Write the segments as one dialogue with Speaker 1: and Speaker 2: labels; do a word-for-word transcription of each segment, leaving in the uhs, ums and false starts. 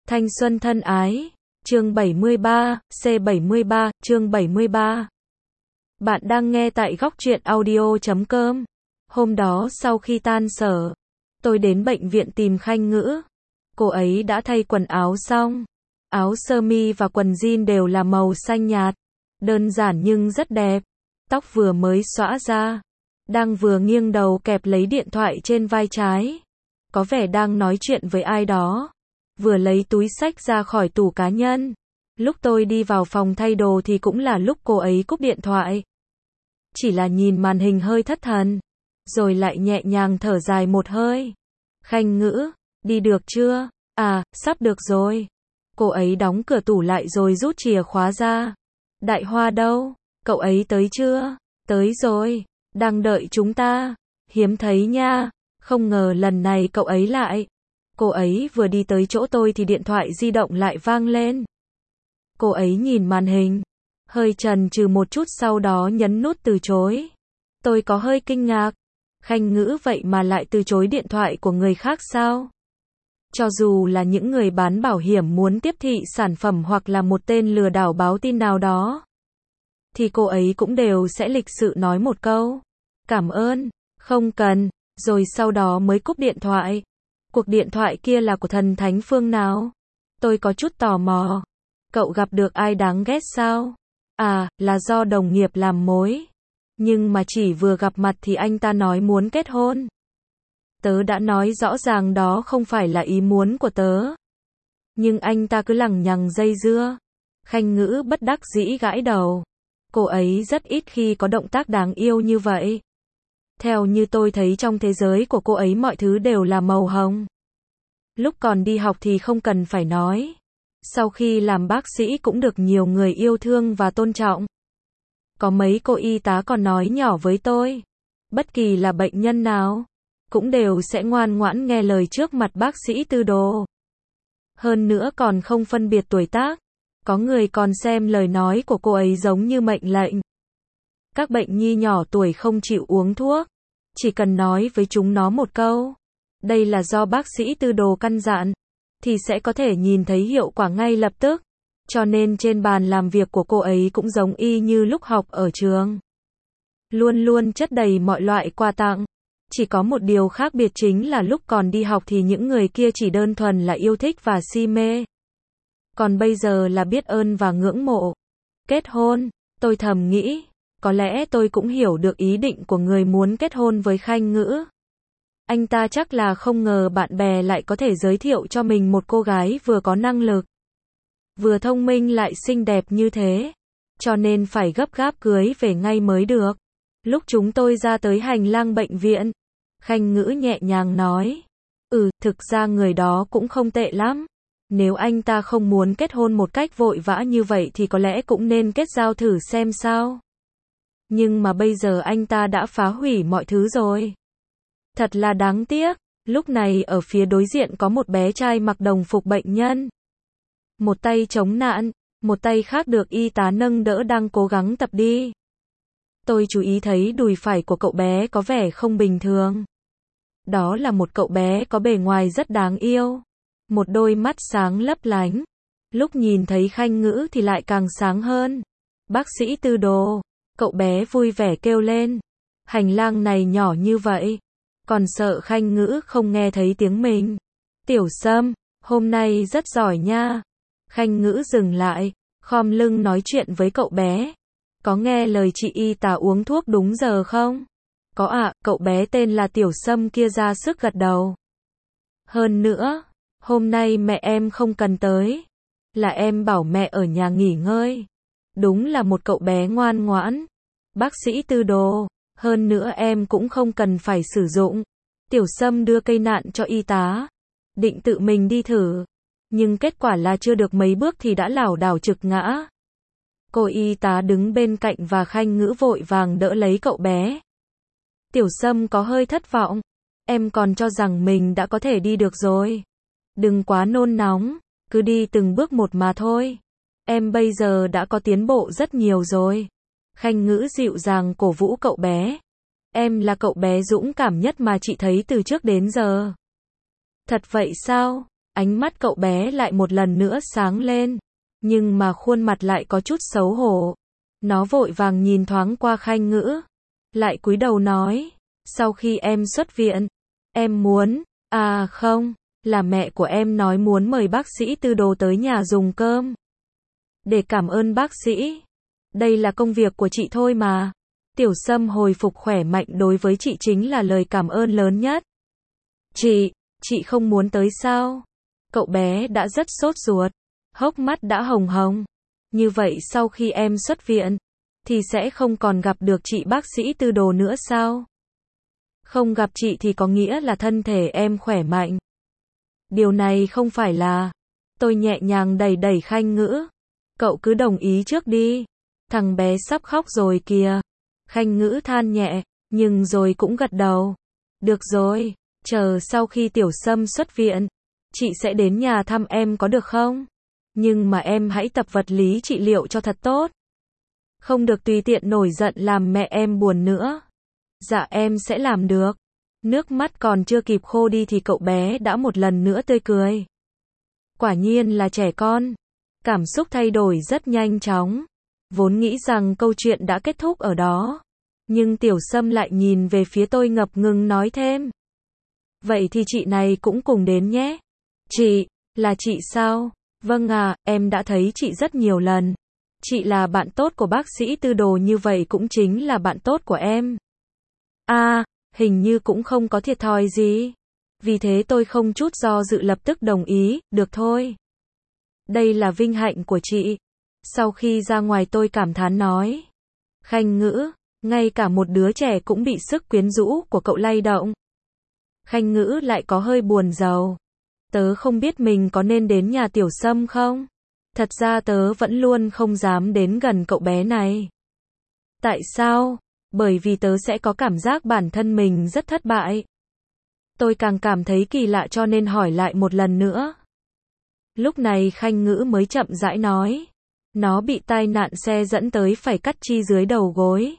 Speaker 1: Thanh xuân thân ái, chương bảy mươi ba, C bảy mươi ba, chương bảy mươi ba. Bạn đang nghe tại góc truyện audio chấm com. Hôm đó sau khi tan sở, tôi đến bệnh viện tìm Khanh Ngữ. Cô ấy đã thay quần áo xong. Áo sơ mi và quần jean đều là màu xanh nhạt. Đơn giản nhưng rất đẹp. Tóc vừa mới xõa ra. Đang vừa nghiêng đầu kẹp lấy điện thoại trên vai trái. Có vẻ đang nói chuyện với ai đó. Vừa lấy túi xách ra khỏi tủ cá nhân. Lúc tôi đi vào phòng thay đồ thì cũng là lúc cô ấy cúp điện thoại. Chỉ là nhìn màn hình hơi thất thần. Rồi lại nhẹ nhàng thở dài một hơi. Khanh Ngữ, đi được chưa? À, sắp được rồi. Cô ấy đóng cửa tủ lại rồi rút chìa khóa ra. Đại Hoa đâu? Cậu ấy tới chưa? Tới rồi. Đang đợi chúng ta. Hiếm thấy nha. Không ngờ lần này cậu ấy lại. Cô ấy vừa đi tới chỗ tôi thì điện thoại di động lại vang lên. Cô ấy nhìn màn hình. Hơi chần chừ một chút sau đó nhấn nút từ chối. Tôi có hơi kinh ngạc. Khanh Ngữ vậy mà lại từ chối điện thoại của người khác sao? Cho dù là những người bán bảo hiểm muốn tiếp thị sản phẩm hoặc là một tên lừa đảo báo tin nào đó, thì cô ấy cũng đều sẽ lịch sự nói một câu. Cảm ơn, không cần, rồi sau đó mới cúp điện thoại. Cuộc điện thoại kia là của thần thánh phương nào? Tôi có chút tò mò. Cậu gặp được ai đáng ghét sao? À, là do đồng nghiệp làm mối. Nhưng mà chỉ vừa gặp mặt thì anh ta nói muốn kết hôn. Tớ đã nói rõ ràng đó không phải là ý muốn của tớ. Nhưng anh ta cứ lằng nhằng dây dưa. Khanh Ngữ bất đắc dĩ gãi đầu. Cô ấy rất ít khi có động tác đáng yêu như vậy. Theo như tôi thấy trong thế giới của cô ấy mọi thứ đều là màu hồng. Lúc còn đi học thì không cần phải nói. Sau khi làm bác sĩ cũng được nhiều người yêu thương và tôn trọng. Có mấy cô y tá còn nói nhỏ với tôi. Bất kỳ là bệnh nhân nào, cũng đều sẽ ngoan ngoãn nghe lời trước mặt bác sĩ Tư Đồ. Hơn nữa còn không phân biệt tuổi tác. Có người còn xem lời nói của cô ấy giống như mệnh lệnh. Các bệnh nhi nhỏ tuổi không chịu uống thuốc. Chỉ cần nói với chúng nó một câu. Đây là do bác sĩ Tư Đồ căn dặn. Thì sẽ có thể nhìn thấy hiệu quả ngay lập tức. Cho nên trên bàn làm việc của cô ấy cũng giống y như lúc học ở trường. Luôn luôn chất đầy mọi loại quà tặng. Chỉ có một điều khác biệt chính là lúc còn đi học thì những người kia chỉ đơn thuần là yêu thích và si mê. Còn bây giờ là biết ơn và ngưỡng mộ. Kết hôn, tôi thầm nghĩ. Có lẽ tôi cũng hiểu được ý định của người muốn kết hôn với Khanh Ngữ. Anh ta chắc là không ngờ bạn bè lại có thể giới thiệu cho mình một cô gái vừa có năng lực, vừa thông minh lại xinh đẹp như thế. Cho nên phải gấp gáp cưới về ngay mới được. Lúc chúng tôi ra tới hành lang bệnh viện, Khanh Ngữ nhẹ nhàng nói. Ừ, thực ra người đó cũng không tệ lắm. Nếu anh ta không muốn kết hôn một cách vội vã như vậy thì có lẽ cũng nên kết giao thử xem sao. Nhưng mà bây giờ anh ta đã phá hủy mọi thứ rồi. Thật là đáng tiếc. Lúc này ở phía đối diện có một bé trai mặc đồng phục bệnh nhân. Một tay chống nạn, một tay khác được y tá nâng đỡ đang cố gắng tập đi. Tôi chú ý thấy đùi phải của cậu bé có vẻ không bình thường. Đó là một cậu bé có bề ngoài rất đáng yêu. Một đôi mắt sáng lấp lánh. Lúc nhìn thấy Khanh Ngữ thì lại càng sáng hơn. Bác sĩ Tư Đồ, cậu bé vui vẻ kêu lên. Hành lang này nhỏ như vậy. Còn sợ Khanh Ngữ không nghe thấy tiếng mình. Tiểu Sâm, hôm nay rất giỏi nha. Khanh Ngữ dừng lại, khom lưng nói chuyện với cậu bé. Có nghe lời chị y tá uống thuốc đúng giờ không? Có ạ, cậu bé tên là Tiểu Sâm kia ra sức gật đầu. Hơn nữa, hôm nay mẹ em không cần tới. Là em bảo mẹ ở nhà nghỉ ngơi. Đúng là một cậu bé ngoan ngoãn. Bác sĩ Tư Đồ, hơn nữa em cũng không cần phải sử dụng. Tiểu Sâm đưa cây nạn cho y tá. Định tự mình đi thử. Nhưng kết quả là chưa được mấy bước thì đã lảo đảo trực ngã. Cô y tá đứng bên cạnh và Khanh Ngữ vội vàng đỡ lấy cậu bé. Tiểu Sâm có hơi thất vọng. Em còn cho rằng mình đã có thể đi được rồi. Đừng quá nôn nóng, cứ đi từng bước một mà thôi. Em bây giờ đã có tiến bộ rất nhiều rồi. Khanh Ngữ dịu dàng cổ vũ cậu bé. Em là cậu bé dũng cảm nhất mà chị thấy từ trước đến giờ. Thật vậy sao? Ánh mắt cậu bé lại một lần nữa sáng lên, nhưng mà khuôn mặt lại có chút xấu hổ. Nó vội vàng nhìn thoáng qua Khanh Ngữ, lại cúi đầu nói, sau khi em xuất viện, em muốn, à không, là mẹ của em nói muốn mời bác sĩ Tư Đồ tới nhà dùng cơm. Để cảm ơn bác sĩ. Đây là công việc của chị thôi mà. Tiểu Sâm hồi phục khỏe mạnh đối với chị chính là lời cảm ơn lớn nhất. Chị, chị không muốn tới sao? Cậu bé đã rất sốt ruột, hốc mắt đã hồng hồng. Như vậy sau khi em xuất viện, thì sẽ không còn gặp được chị bác sĩ Tư Đồ nữa sao? Không gặp chị thì có nghĩa là thân thể em khỏe mạnh. Điều này không phải là... Tôi nhẹ nhàng đẩy đẩy Khanh Ngữ. Cậu cứ đồng ý trước đi. Thằng bé sắp khóc rồi kìa. Khanh Ngữ than nhẹ, nhưng rồi cũng gật đầu. Được rồi, chờ sau khi Tiểu Sâm xuất viện, chị sẽ đến nhà thăm em có được không? Nhưng mà em hãy tập vật lý trị liệu cho thật tốt. Không được tùy tiện nổi giận làm mẹ em buồn nữa. Dạ em sẽ làm được. Nước mắt còn chưa kịp khô đi thì cậu bé đã một lần nữa tươi cười. Quả nhiên là trẻ con. Cảm xúc thay đổi rất nhanh chóng. Vốn nghĩ rằng câu chuyện đã kết thúc ở đó. Nhưng Tiểu Sâm lại nhìn về phía tôi ngập ngừng nói thêm. Vậy thì chị này cũng cùng đến nhé. Chị, là chị sao? Vâng à, em đã thấy chị rất nhiều lần. Chị là bạn tốt của bác sĩ Tư Đồ như vậy cũng chính là bạn tốt của em. À, hình như cũng không có thiệt thòi gì. Vì thế tôi không chút do dự lập tức đồng ý, được thôi. Đây là vinh hạnh của chị. Sau khi ra ngoài tôi cảm thán nói. Khanh Ngữ, ngay cả một đứa trẻ cũng bị sức quyến rũ của cậu lay động. Khanh Ngữ lại có hơi buồn rầu. Tớ không biết mình có nên đến nhà Tiểu Sâm không? Thật ra tớ vẫn luôn không dám đến gần cậu bé này. Tại sao? Bởi vì tớ sẽ có cảm giác bản thân mình rất thất bại. Tôi càng cảm thấy kỳ lạ cho nên hỏi lại một lần nữa. Lúc này Khanh Ngữ mới chậm rãi nói. Nó bị tai nạn xe dẫn tới phải cắt chi dưới đầu gối.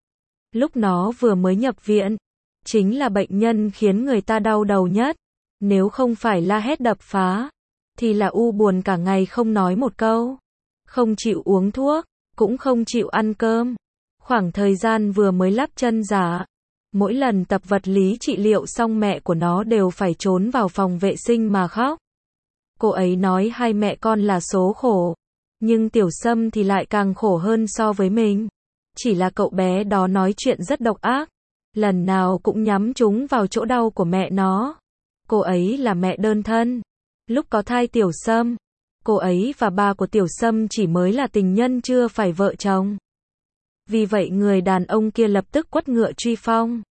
Speaker 1: Lúc nó vừa mới nhập viện, chính là bệnh nhân khiến người ta đau đầu nhất. Nếu không phải la hét đập phá, thì là u buồn cả ngày không nói một câu. Không chịu uống thuốc, cũng không chịu ăn cơm. Khoảng thời gian vừa mới lắp chân giả, mỗi lần tập vật lý trị liệu xong mẹ của nó đều phải trốn vào phòng vệ sinh mà khóc. Cô ấy nói hai mẹ con là số khổ, nhưng Tiểu Sâm thì lại càng khổ hơn so với mình. Chỉ là cậu bé đó nói chuyện rất độc ác, lần nào cũng nhắm trúng vào chỗ đau của mẹ nó. Cô ấy là mẹ đơn thân. Lúc có thai Tiểu Sâm, cô ấy và ba của Tiểu Sâm chỉ mới là tình nhân chưa phải vợ chồng. Vì vậy người đàn ông kia lập tức quất ngựa truy phong.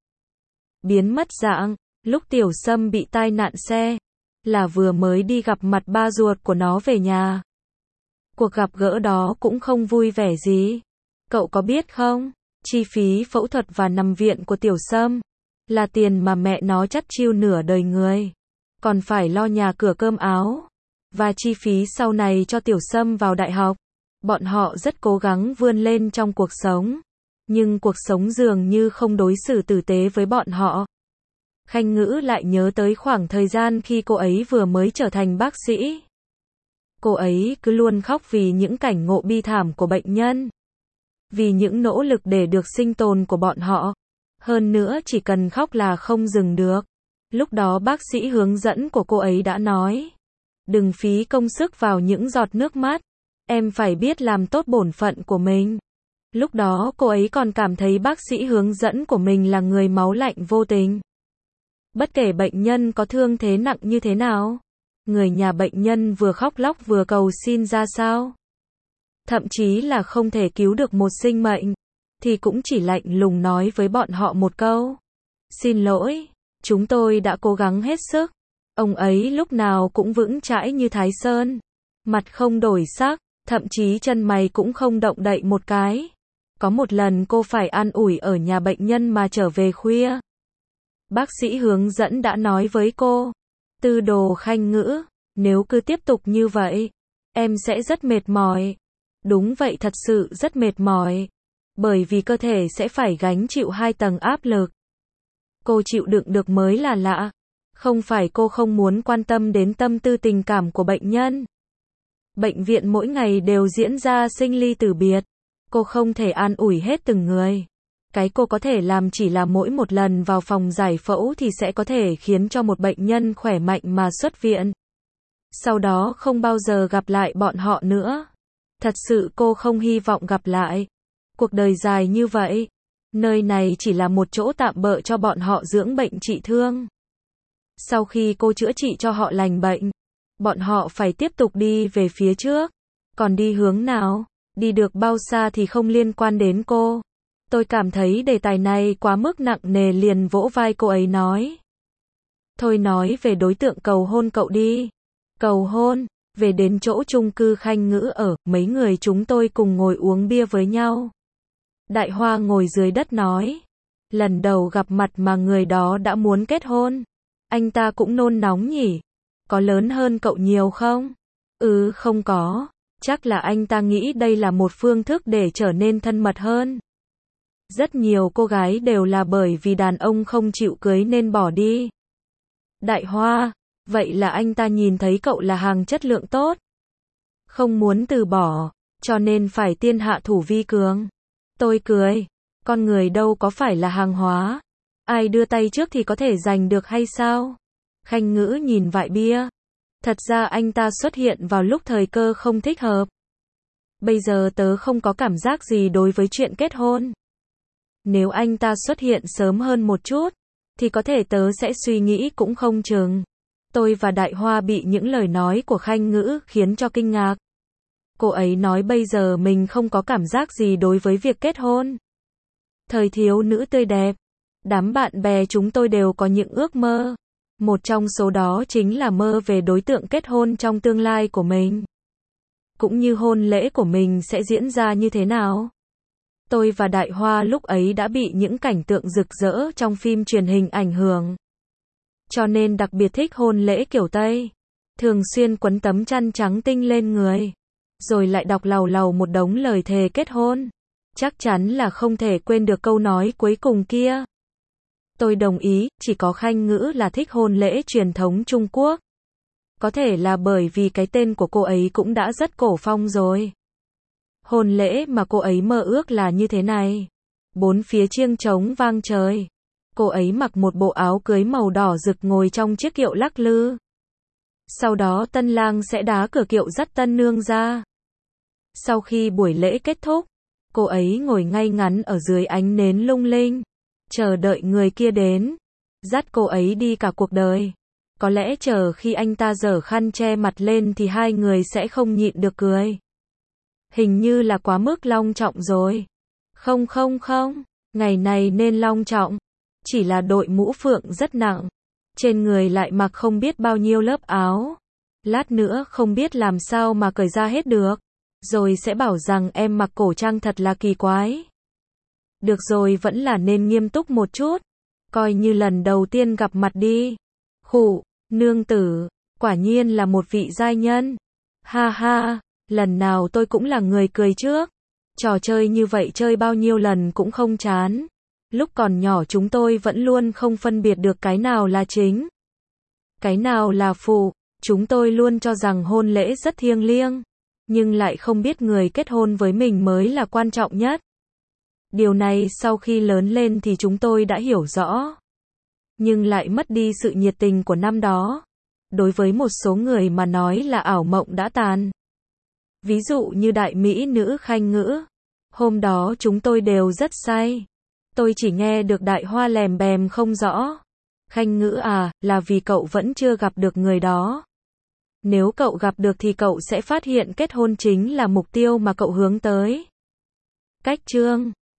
Speaker 1: Biến mất dạng, lúc Tiểu Sâm bị tai nạn xe, là vừa mới đi gặp mặt ba ruột của nó về nhà. Cuộc gặp gỡ đó cũng không vui vẻ gì. Cậu có biết không, chi phí phẫu thuật và nằm viện của Tiểu Sâm là tiền mà mẹ nó chắt chiu nửa đời người. Còn phải lo nhà cửa cơm áo. Và chi phí sau này cho Tiểu Sâm vào đại học. Bọn họ rất cố gắng vươn lên trong cuộc sống. Nhưng cuộc sống dường như không đối xử tử tế với bọn họ. Khanh Ngữ lại nhớ tới khoảng thời gian khi cô ấy vừa mới trở thành bác sĩ. Cô ấy cứ luôn khóc vì những cảnh ngộ bi thảm của bệnh nhân. Vì những nỗ lực để được sinh tồn của bọn họ. Hơn nữa chỉ cần khóc là không dừng được. Lúc đó bác sĩ hướng dẫn của cô ấy đã nói. Đừng phí công sức vào những giọt nước mắt. Em phải biết làm tốt bổn phận của mình. Lúc đó cô ấy còn cảm thấy bác sĩ hướng dẫn của mình là người máu lạnh vô tình. Bất kể bệnh nhân có thương thế nặng như thế nào, người nhà bệnh nhân vừa khóc lóc vừa cầu xin ra sao. Thậm chí là không thể cứu được một sinh mệnh, thì cũng chỉ lạnh lùng nói với bọn họ một câu. Xin lỗi, chúng tôi đã cố gắng hết sức. Ông ấy lúc nào cũng vững chãi như Thái Sơn. Mặt không đổi sắc, thậm chí chân mày cũng không động đậy một cái. Có một lần cô phải an ủi ở nhà bệnh nhân mà trở về khuya. Bác sĩ hướng dẫn đã nói với cô, Tư Đồ Khanh Ngữ, nếu cứ tiếp tục như vậy, em sẽ rất mệt mỏi. Đúng vậy, thật sự rất mệt mỏi. Bởi vì cơ thể sẽ phải gánh chịu hai tầng áp lực. Cô chịu đựng được mới là lạ. Không phải cô không muốn quan tâm đến tâm tư tình cảm của bệnh nhân. Bệnh viện mỗi ngày đều diễn ra sinh ly tử biệt. Cô không thể an ủi hết từng người. Cái cô có thể làm chỉ là mỗi một lần vào phòng giải phẫu thì sẽ có thể khiến cho một bệnh nhân khỏe mạnh mà xuất viện. Sau đó không bao giờ gặp lại bọn họ nữa. Thật sự cô không hy vọng gặp lại. Cuộc đời dài như vậy. Nơi này chỉ là một chỗ tạm bợ cho bọn họ dưỡng bệnh trị thương. Sau khi cô chữa trị cho họ lành bệnh, bọn họ phải tiếp tục đi về phía trước. Còn đi hướng nào, đi được bao xa thì không liên quan đến cô. Tôi cảm thấy đề tài này quá mức nặng nề liền vỗ vai cô ấy nói. Thôi nói về đối tượng cầu hôn cậu đi. Cầu hôn, về đến chỗ chung cư Khanh Ngữ ở, mấy người chúng tôi cùng ngồi uống bia với nhau. Đại Hoa ngồi dưới đất nói. Lần đầu gặp mặt mà người đó đã muốn kết hôn. Anh ta cũng nôn nóng nhỉ? Có lớn hơn cậu nhiều không? Ừ, không có. Chắc là anh ta nghĩ đây là một phương thức để trở nên thân mật hơn. Rất nhiều cô gái đều là bởi vì đàn ông không chịu cưới nên bỏ đi. Đại Hoa, vậy là anh ta nhìn thấy cậu là hàng chất lượng tốt. Không muốn từ bỏ, cho nên phải tiên hạ thủ vi cường. Tôi cười. Con người đâu có phải là hàng hóa. Ai đưa tay trước thì có thể giành được hay sao? Khanh Ngữ nhìn vại bia. Thật ra anh ta xuất hiện vào lúc thời cơ không thích hợp. Bây giờ tớ không có cảm giác gì đối với chuyện kết hôn. Nếu anh ta xuất hiện sớm hơn một chút, thì có thể tớ sẽ suy nghĩ cũng không chừng. Tôi và Đại Hoa bị những lời nói của Khanh Ngữ khiến cho kinh ngạc. Cô ấy nói bây giờ mình không có cảm giác gì đối với việc kết hôn. Thời thiếu nữ tươi đẹp. Đám bạn bè chúng tôi đều có những ước mơ. Một trong số đó chính là mơ về đối tượng kết hôn trong tương lai của mình. Cũng như hôn lễ của mình sẽ diễn ra như thế nào. Tôi và Đại Hoa lúc ấy đã bị những cảnh tượng rực rỡ trong phim truyền hình ảnh hưởng. Cho nên đặc biệt thích hôn lễ kiểu Tây. Thường xuyên quấn tấm chăn trắng tinh lên người. Rồi lại đọc làu làu một đống lời thề kết hôn. Chắc chắn là không thể quên được câu nói cuối cùng kia. Tôi đồng ý, chỉ có Khanh Ngữ là thích hôn lễ truyền thống Trung Quốc. Có thể là bởi vì cái tên của cô ấy cũng đã rất cổ phong rồi. Hôn lễ mà cô ấy mơ ước là như thế này. Bốn phía chiêng trống vang trời. Cô ấy mặc một bộ áo cưới màu đỏ rực ngồi trong chiếc kiệu lắc lư. Sau đó tân lang sẽ đá cửa kiệu dắt tân nương ra. Sau khi buổi lễ kết thúc, cô ấy ngồi ngay ngắn ở dưới ánh nến lung linh, chờ đợi người kia đến, dắt cô ấy đi cả cuộc đời. Có lẽ chờ khi anh ta giở khăn che mặt lên thì hai người sẽ không nhịn được cười. Hình như là quá mức long trọng rồi. Không không không, ngày này nên long trọng. Chỉ là đội mũ phượng rất nặng. Trên người lại mặc không biết bao nhiêu lớp áo. Lát nữa không biết làm sao mà cởi ra hết được. Rồi sẽ bảo rằng em mặc cổ trang thật là kỳ quái. Được rồi, vẫn là nên nghiêm túc một chút. Coi như lần đầu tiên gặp mặt đi. Khụ, nương tử, quả nhiên là một vị giai nhân. Ha ha, lần nào tôi cũng là người cười trước. Trò chơi như vậy chơi bao nhiêu lần cũng không chán. Lúc còn nhỏ chúng tôi vẫn luôn không phân biệt được cái nào là chính, cái nào là phụ. Chúng tôi luôn cho rằng hôn lễ rất thiêng liêng, nhưng lại không biết người kết hôn với mình mới là quan trọng nhất. Điều này sau khi lớn lên thì chúng tôi đã hiểu rõ, nhưng lại mất đi sự nhiệt tình của năm đó. Đối với một số người mà nói là ảo mộng đã tàn. Ví dụ như đại mỹ nữ Khanh Ngữ. Hôm đó chúng tôi đều rất say. Tôi chỉ nghe được Đại Hoa lèm bèm không rõ. Khanh Ngữ à, là vì cậu vẫn chưa gặp được người đó. Nếu cậu gặp được thì cậu sẽ phát hiện kết hôn chính là mục tiêu mà cậu hướng tới. Cách chương